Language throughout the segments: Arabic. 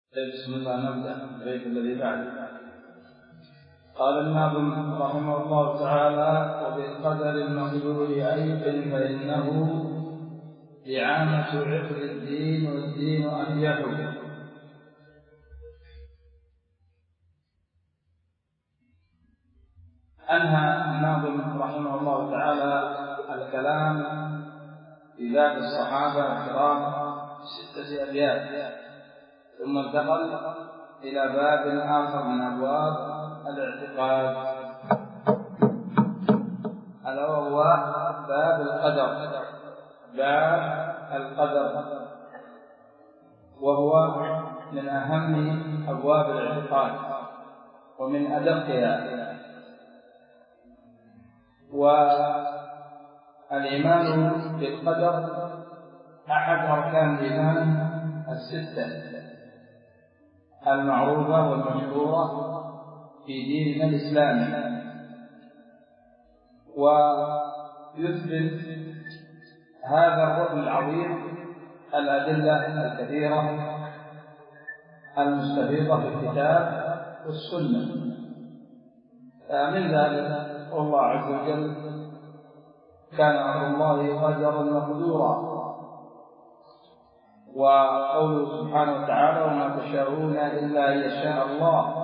بسم الله. نبدأ البيت الذي بعده. قال الناظم رحمه الله تعالى: وبالقدر المقدور أيضا فإنه إعانة عقد الدين والدين أريح. أنهى الناظم رحمه الله تعالى الكلام في باب الصحابة الكرام 6 أبيات، ثم انتقل إلى باب آخر من أبواب الاعتقاد، ألا وهو باب القدر. باب القدر وهو من أهم أبواب الاعتقاد ومن أدقها. والإيمان بالقدر أحد أركان الإيمان 6 المعروفة والمشهورة في ديننا الإسلامي. ويثبت هذا الركن العظيم الأدلة الكثيرة المستفيضة في الكتاب والسنة. من ذلك الله عز وجل: كان أمر الله قدرا مقدورا. وقوله سبحانه وتعالى: وما تشاءون إلا أن يشاء الله.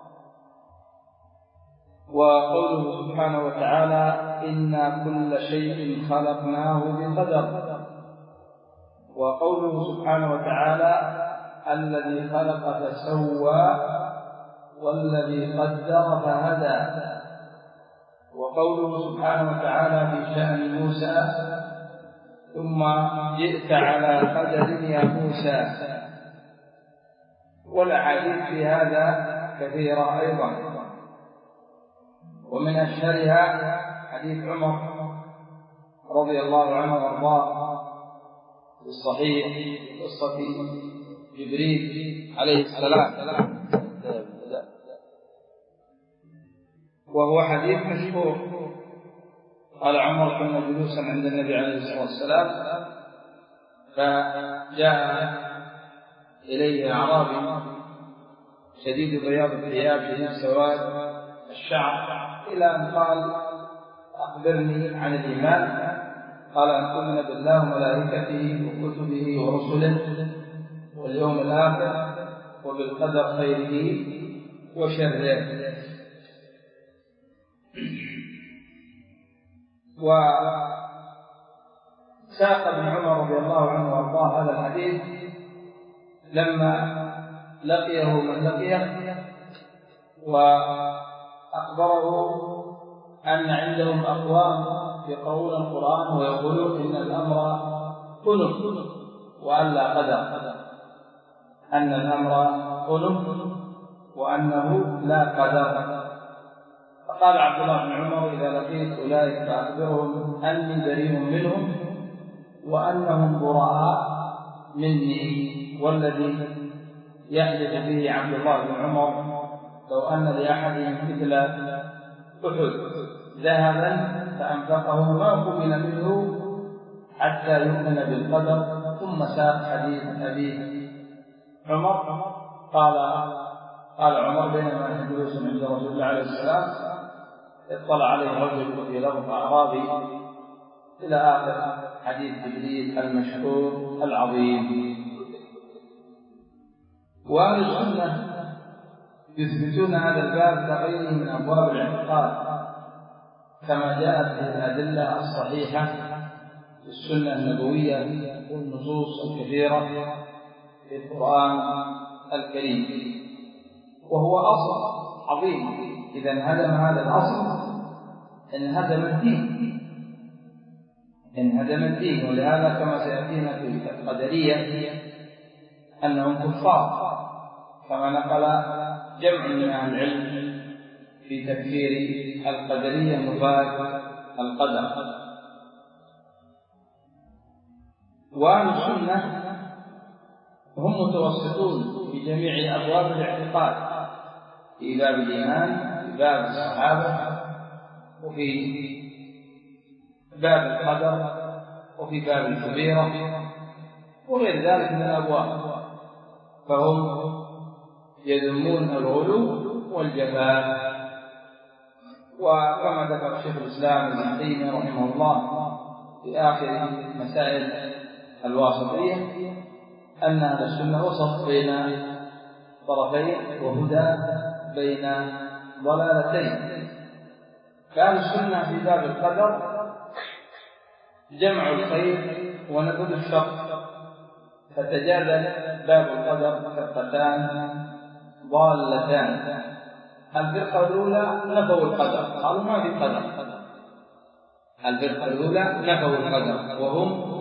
وقوله سبحانه وتعالى: إنا كل شيء خلقناه بقدر. وقوله سبحانه وتعالى: الذي خلق فسوى والذي قدر فهدى. وقوله سبحانه وتعالى في شأن موسى: ثم جئت على قدر يا موسى. والأحاديث في هذا كثيرة أيضا، ومن أشهرها حديث عمر رضي الله عنه وارضاه في الصحيح قصة جبريل عليه السلام، وهو حديث مشهور. قال عمر: كنا جلوسا عند النبي عليه الصلاة والسلام، فجاء إليه أعرابي شديد بياض الثياب شديد سواد الشعر، إلى أن قال: أخبرني عن الإيمان. قال: أن تؤمن بالله وملائكته وكتبه ورسله واليوم الآخر وبالقدر خيره وشره. وساق ابن عمر رضي الله عنه وارضاه هذا الحديث لما لقيه من لقيه، وأخبره أن عندهم أقوام يقرؤون القرآن ويقولون إن الأمر أنف وألا قدر، أن الأمر أنف وأنه لا قدر. فقال عبد الله بن عمر: إذا لقيت أولئك فأخبرهم أني بريء منهم وأنهم براء مني. والذي يحدث به عبد الله بن عمر: لو أن لأحدهم مثل أحد ذهبا فأنفقه ما قبل منه حتى يؤمن بالقدر. ثم ساق حديث أبي عمر. قال عمر: بينما نحن جلوس عند رسول الله عليه السلام اطلع عليه رجل في لفظ أعرابي، إلى آخر حديث جبريل المشهور العظيم. وأهل السنة يثبتون هذا الباب كغيره من أبواب الاعتقاد، كما جاءت به الأدلة الصحيحة في السنة النبوية والنصوص الكثيرة في القرآن الكريم. وهو أصل عظيم، إذا انهدم هذا الأصل انهدم الدين. ولهذا كما سيأتينا في القدرية أنهم كفار، كما نقل جمع من أهل العلم في تكفير القدرية نفاة القدر. وأهل السنة هم متوسطون في جميع أبواب الاعتقاد، في باب الإيمان، في باب الصحابة، وفي باب القدر، وفي باب الكبيرة، وغير ذلك من الأبواب. فهم يذمون الغلو والجفاء. وكما ذكر شيخ الإسلام ابن تيمية رحمه الله في آخر مسائل الواسطية أن أهل السنة وسط بين طرفين وهدى بين ضلالتين. فأهل السنة في باب القدر جمع الخير ونبذ الشر، فتجادل باب القدر فرقتان ضالتان. الفرقة الأولى نفوا القدر، قالوا ما في قدر. الفرقة الأولى نفوا القدر وهم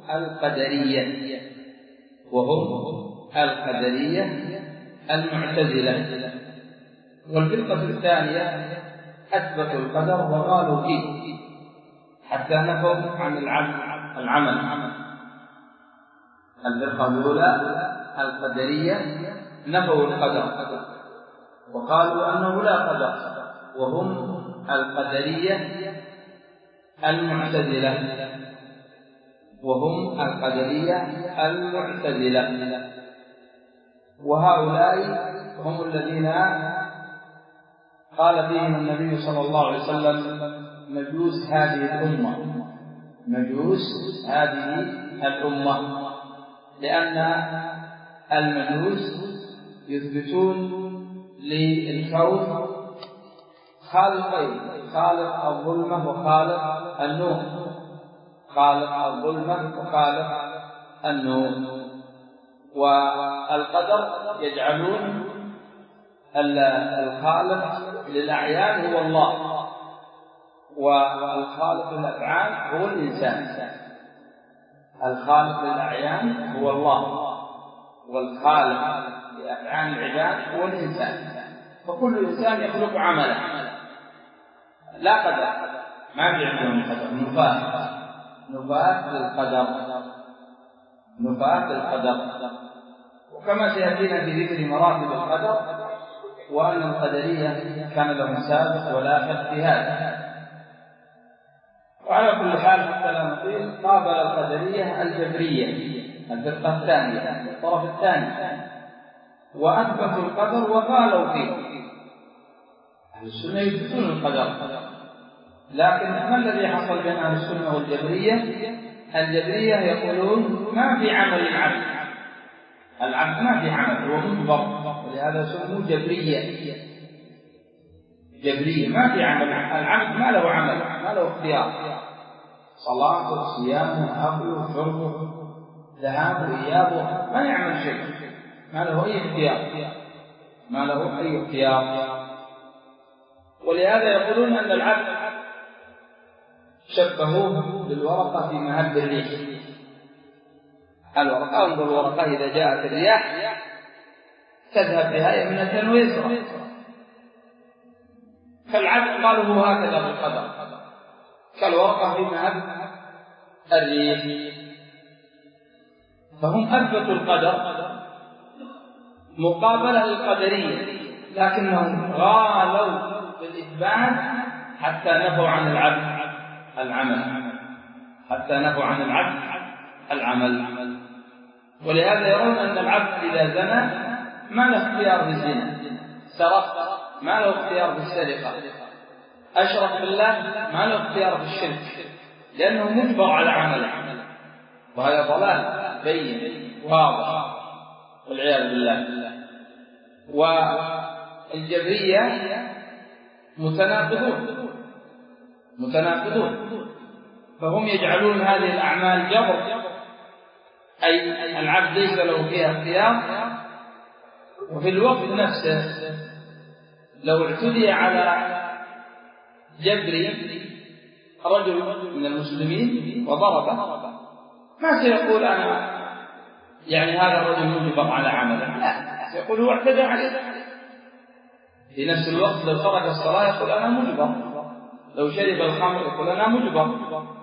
القدرية المعتزلة. والفرقة الثانية أثبتوا القدر وقالوا فيه حتى نفوا عن العمل. الفرقة الأولى القدرية نفوا القدر وقالوا أنه لا قدر، وهم القدرية المعتزلة. وهؤلاء هم الذين قال فيهم النبي صلى الله عليه وسلم مجوس هذه الأمة، لأن المجوس يثبتون للكون خالقين، خالق الظلمة وخالق النور. والقدر يجعلون الخالق للأعيان هو الله، والخالق للأفعال هو الإنسان. الخالق للأعيان هو الله، والخالق لأفعال العباد هو الإنسان. فكل إنسان يخلق عمله، لا قدر، ما في عندهم قدر، نفاة للقدر. وكما سيأتينا في ذكر مراتب القدر، وأن القدرية كان لهم سابق ولاحق في هذا. وعلى كل حال حتى لا نطيل، قابل القدرية الجبرية الفرقة الثانية الطرف الثاني، وأثبتوا القدر وقالوا فيه. أهل السنة يثبتون القدر، لكن ما الذي حصل بين أهل السنة والجبرية؟ الجبرية يقولون ما في عمل العبد ما في عمل، هو مجبر، ولهذا سموا جبرية. ما في عمل، العبد ما له عمل، ما له اختيار، صلاته صيامه أكله شربه ذهابه إيابه، ما يعمل شيء، ما له أي اختيار. ولهذا يقولون أن العبد شبهوه بالورقة في مهب الريح. الورقة، انظر الورقة إذا جاءت الرياح تذهب بها يمنة ويسرى، فالعبد قالوا هكذا بالقدر كالورقة في مهب الريح. فهم أثبتوا القدر مقابلة للقدرية، لكنهم غالوا بالإثبات حتى نفوا عن العمل. ولهذا يرون أن العبد إذا زنى ما له اختيار بالزنا، سرق ما له اختيار بالسرقة، أشرك بالله ما له اختيار بالشرك، لأنه مجبر على عمله، وهذا ضلال بين واضح والعياذ بالله. والجبرية متناقضون، فهم يجعلون هذه الأعمال جبر، أي العبد ليس له فيها اختيار، وفي الوقت نفسه لو اعتدي على جبري رجل من المسلمين وضربه ما سيقول أنا هذا الرجل مجبر على عمله، لا، سيقول هو اعتدى عليه. في نفس الوقت لو ترك الصلاة يقول أنا مجبر، لو شرب الخمر يقول أنا مجبر،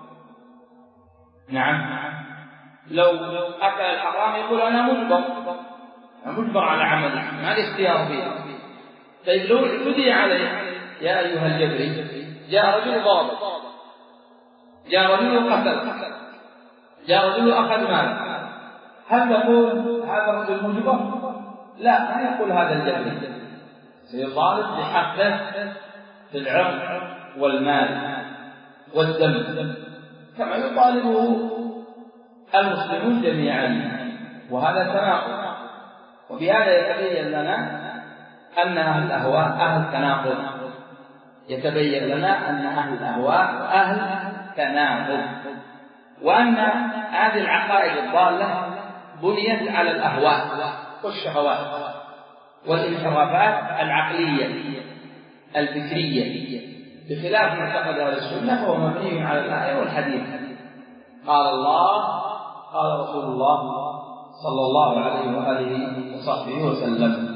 نعم، لو أكل الحرام يقول أنا مجبر على عمله، ما لي اختيار فيه. طيب لو اعتدي عليه يا أيها الجبري، جاء رجل ضرب، جاء رجل قتل، جاء رجل أخذ مال، هل تقول هذا الرجل مجبر؟ لا، ما يقول هذا الجبري، سيطالب بحقه في العرض والمال والدم كما يطالبه المسلمون جميعا، وهذا تناقض. وبهذا يتبين لنا أن أهل الأهواء أهل تناقض، يتبين لنا أن أهل الأهواء أهل تناقض، وأن هذه العقائد الضالة بنيت على الأهواء والشهوات والانحرافات العقلية الفكرية، بخلاف معتقد أهل السنة فهو مبني على الآية والحديث. قال الله قال رسول الله صلى الله عليه وآله وصحبه وسلم.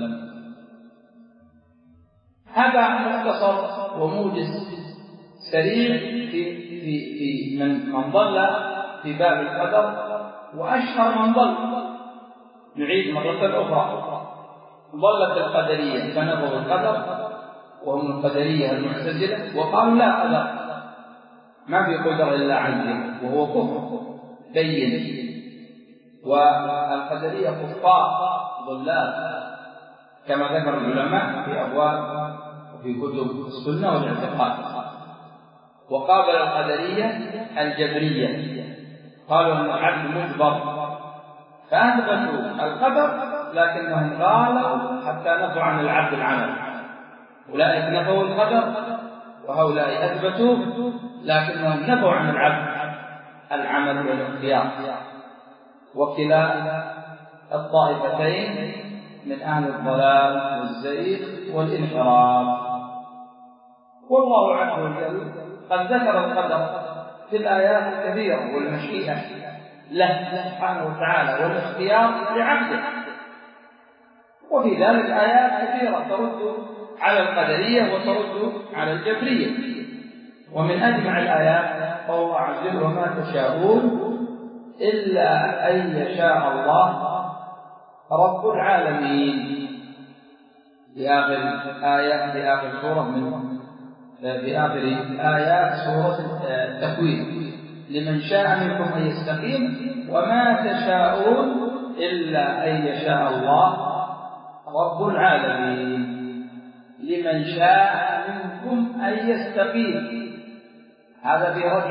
هذا مختصر وموجز سريع في من ضل في باب القدر، وأشهر من ضل. نعيد مرة أخرى: ضلت القدرية فنبغوا القدر، وهم القدرية المعتزلة، وقالوا لا قدر، ما في قدر إلا عنه، وهو كفر بين. والقدرية كفار ضلال كما ذكر العلماء في أبواب وفي كتب السنة والاعتقاد. وقابل القدرية الجبرية، قالوا أن العبد مجبر، فأثبتوا القدر لكنهم قالوا حتى نفوا عن العبد العمل. أولئك نفوا القدر وهؤلاء أثبتوا، لكنهم نفوا عن العبد العمل والاختيار. وكلا الطائفتين من أهل الضلال والزيغ والانحراف. والله عز وجل قد ذكر القدر في الآيات الكثيرة والمشيئة له سبحانه وتعالى والاختيار لعبده، وفي ذلك آيات كثيرة ترد على القدرية وترد على الجبرية. ومن أجمع الآيات قول الله عز وجل: وما تشاءون إلا أن يشاء الله رب العالمين، في آخر سورة في آخر آيات سورة التكوين: لمن شاء منكم أن يستقيم وما تشاءون إلا أن يشاء الله رب العالمين. لمن شاء منكم أن يستقيم، هذا في رد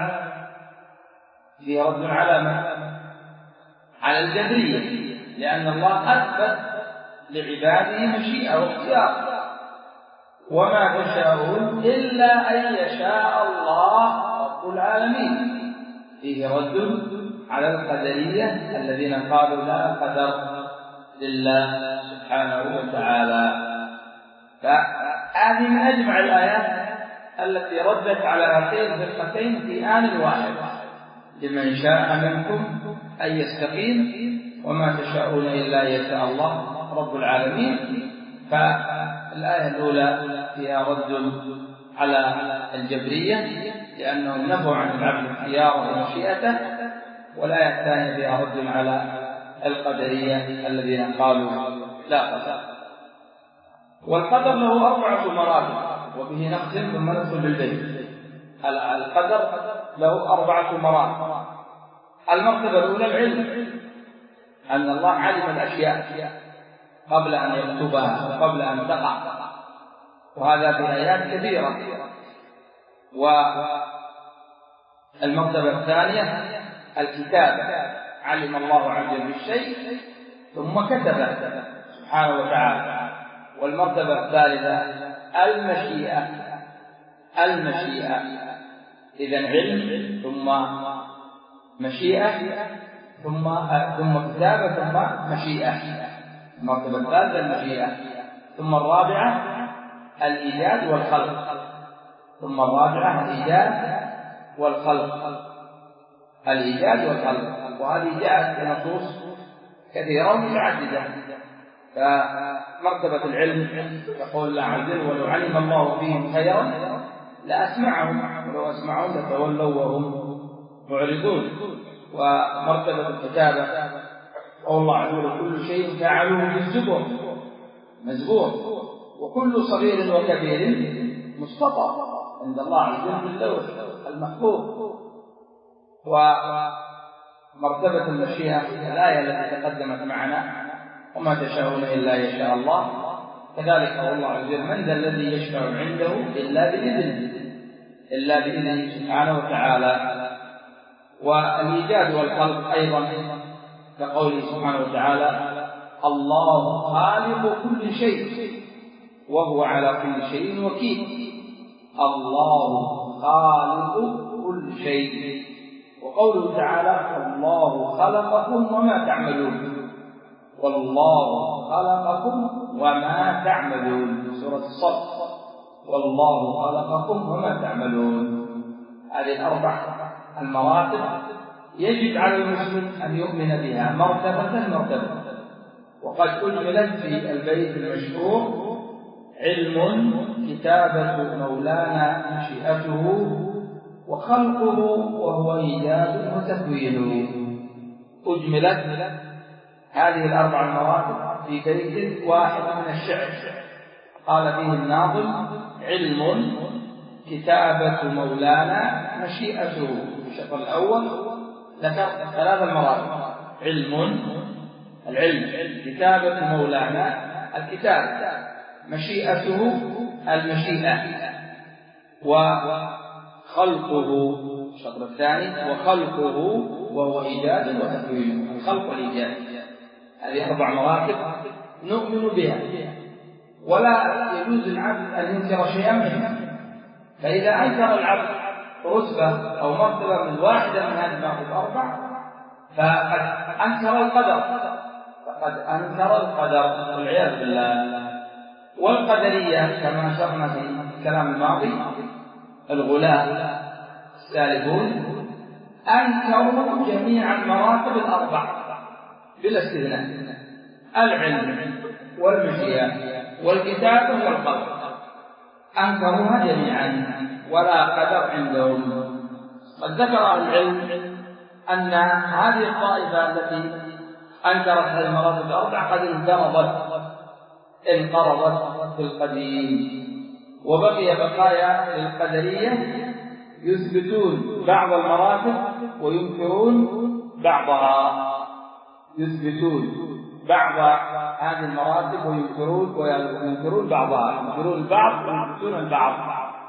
على الجبرية، لأن الله أثبت لعباده مشيئة واختيار. وما تشاءون إلا أن يشاء الله رب العالمين، فيه رد على القدرية الذين قالوا لا قدر لله سبحانه وتعالى. فهذه من أجمع الآيات التي ردت على هاتين الفرقتين في آن واحد: لمن شاء منكم أن يستقيم وما تشاءون إلا أن يشاء الله رب العالمين. فالآية الأولى فيها رد على الجبرية لأنهم نفوا عن العبد اختياره ومشيئته، والآية الثانية فيها رد على القدرية الذين قالوا لا قدر. والقدر له 4 مراتب، وبه نختم ثم ندخل بالبيت. القدر له 4 مراتب. المرتبة الأولى العلم، أن الله علم الأشياء قبل أن يكتبها وقبل أن تقع، وهذا في آيات كثيرة. والمرتبة الثانية الكتابة، علم الله عز وجل الشيء ثم كتبه سبحانه وتعالى. والمرتبة الثالثة المشيئة، إذن علم ثم مشيئة ثم كتابة ثم مشيئة. المرتبة الثالثة المشيئة، ثم الرابعة الإيجاد والخلق، ثم الرابعة الإيجاد والخلق. وهذه جاءت في نصوص كثيرة ومتعددة. فمرتبة العلم يقول الله عز وجل: ولو علم الله فيهم خيرا لأسمعهم ولو أسمعهم لتولوا وهم معرضون. ومرتبة الكتابة قول الله عز وجل: كل شيء فعلوه في الزبر مزبور، وكل صغير وكبير مستطر عند الله عز وجل باللوح المحفوظ. ومرتبة المشيئة الآية التي تقدمت معنا وما تشاءون إلا يشاء الله. كذلك قال الله عز وجل: من ذا الذي يشفع عنده إلا بإذنه سبحانه وتعالى. والإيجاد والخلق أيضا كقوله سبحانه وتعالى: الله خالق كل شيء وهو على كل شيء وكيل. الله خالق كل شيء. وقوله تعالى: الله خلقكم وما تعملون. والله خلقكم وما تعملون، سورة الصف. والله خلقكم وما تعملون. هذه الأربع المراتب يجب على المسلم أن يؤمن بها مرتبة. وقد أجملت في البيت المشهور: علم كتابة مولانا مشيئته وخلقه وهو إيجاد وتكوين. أجملت هذه الأربع المراتب في بيت واحد من الشعر قال فيه الناظم: علم كتابة مولانا مشيئته. الشق الأول ذكر 3 مراتب: العلم كتابة مولانا الكتاب، مشيئته المشيئة، وخلقه الشطر الثاني وخلقه وهو إيجاد وتكوين. الخلق والإيجاد هذه 4 مراتب نؤمن بها، ولا يجوز العبد أن ينكر شيئا منها. فإذا أنكر العبد رتبة أو مرتبة من واحدة من هذه المراتب 4 فقد أنكر القدر والعياذ بالله. والقدرية كما أشرنا في الكلام الماضي الغلاة السالكون أنكروا جميع المراتب 4 بلا استثناء: العلم والمشيئة والكتابة والخلق، أنكروها جميعا ولا قدر عندهم. قد ذكر أهل العلم أن هذه الطائفة التي أنكرت هذه المراتب 4 قد انقرضت في القديم، وبقي بقايا للقدرية يثبتون بعض المراتب وينكرون بعضها، يثبتون بعض هذه المراتب وينكرون بعضها، ينكرون البعض ويثبتون البعض.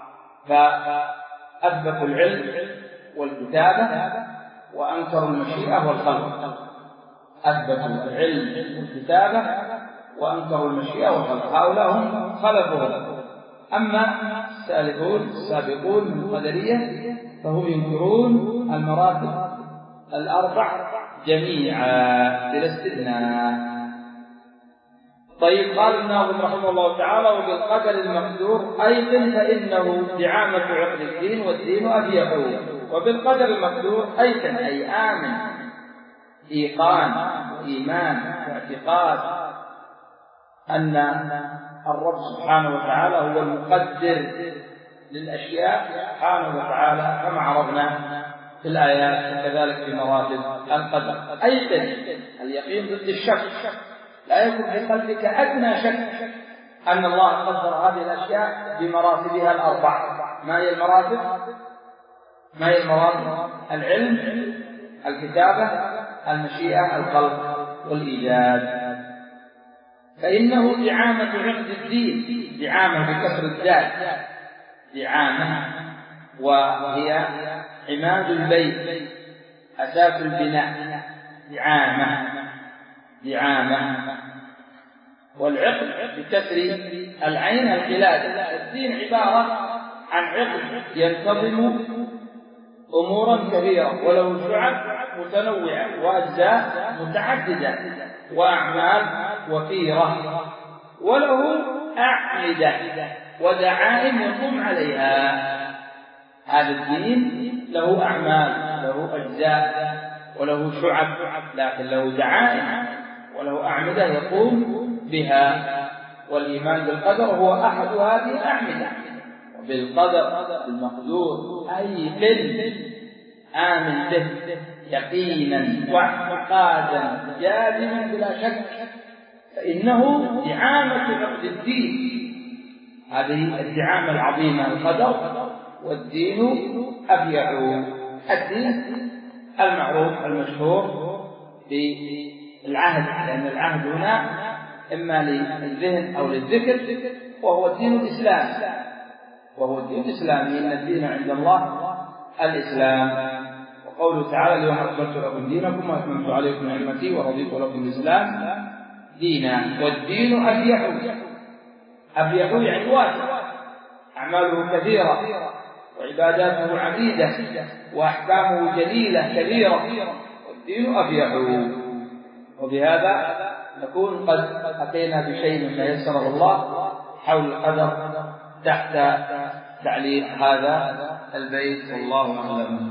فأثبتوا العلم والكتابة وأنكروا المشيئة والخلق. أثبتوا العلم والكتابة وأنكروا المشيئة والخلق، هؤلاء هم خلفهم. أما السابقون من القدرية فهم ينكرون المراتب 4 جميعا بلا استثناء. طيب، قال الناظم رحمه الله تعالى: وبالقدر المقدور أيقن فإنه دعامة عقد الدين والدين أبيحه. وبالقدر المقدور أيقن أي آمن، إيقان وإيمان واعتقاد أن الرب سبحانه وتعالى هو المقدر للأشياء سبحانه وتعالى كما عرضنا في الآيات، وكذلك في مراتب القدر. أيقن اليقين ضد الشك، لا يكون في قلبك أدنى شك أن الله قدر هذه الأشياء بمراتبها 4. ما هي المراتب؟ العلم، الكتابة، المشيئة، الخلق والإيجاد. فإنه دعامة عقد الدين، دعامة بكسر الدال، دعامة، وهي عماد البيت، أساس البناء، دعامة. والعقد بكسر العين القلادة. الدين عبارة عن عقد ينتظم أمورا كثيرة وله شعب متنوعة وأجزاء متعددة وأعمال وفيرة، وله أعمدة ودعائم يقوم عليها. هذا الدين له أعمال، له أجزاء، وله شعب، لكن له دعائم وله أعمدة يقوم بها. والإيمان بالقدر هو أحد هذه الأعمدة. وبالقدر المقدور أي قل آمن به يقينا واعتقادا جازما بلا شك، فإنه دعامة عقد الدين. هذه الدعامة العظيمة القدر، والدين أبيع. الدين المعروف المشهور العهد، لأن العهد هنا إما للذهن أو للذكر، وهو الدين الإسلام، وهو الدين الإسلامي، إن الدين عند الله الإسلام. وقوله تعالى اليوم أكملت لكم دينكم وأتممت عليكم نعمتي ورضيت لكم الإسلام دينا. والدين أبيح يعني واسع، أعماله كثيرة وعباداته عديدة وأحكامه جليلة كبيرة، والدين أبيح. وبهذا نكون قد أتينا بشيء مما يسره الله حول القدر تحت تعليق هذا البيت، والله أعلم.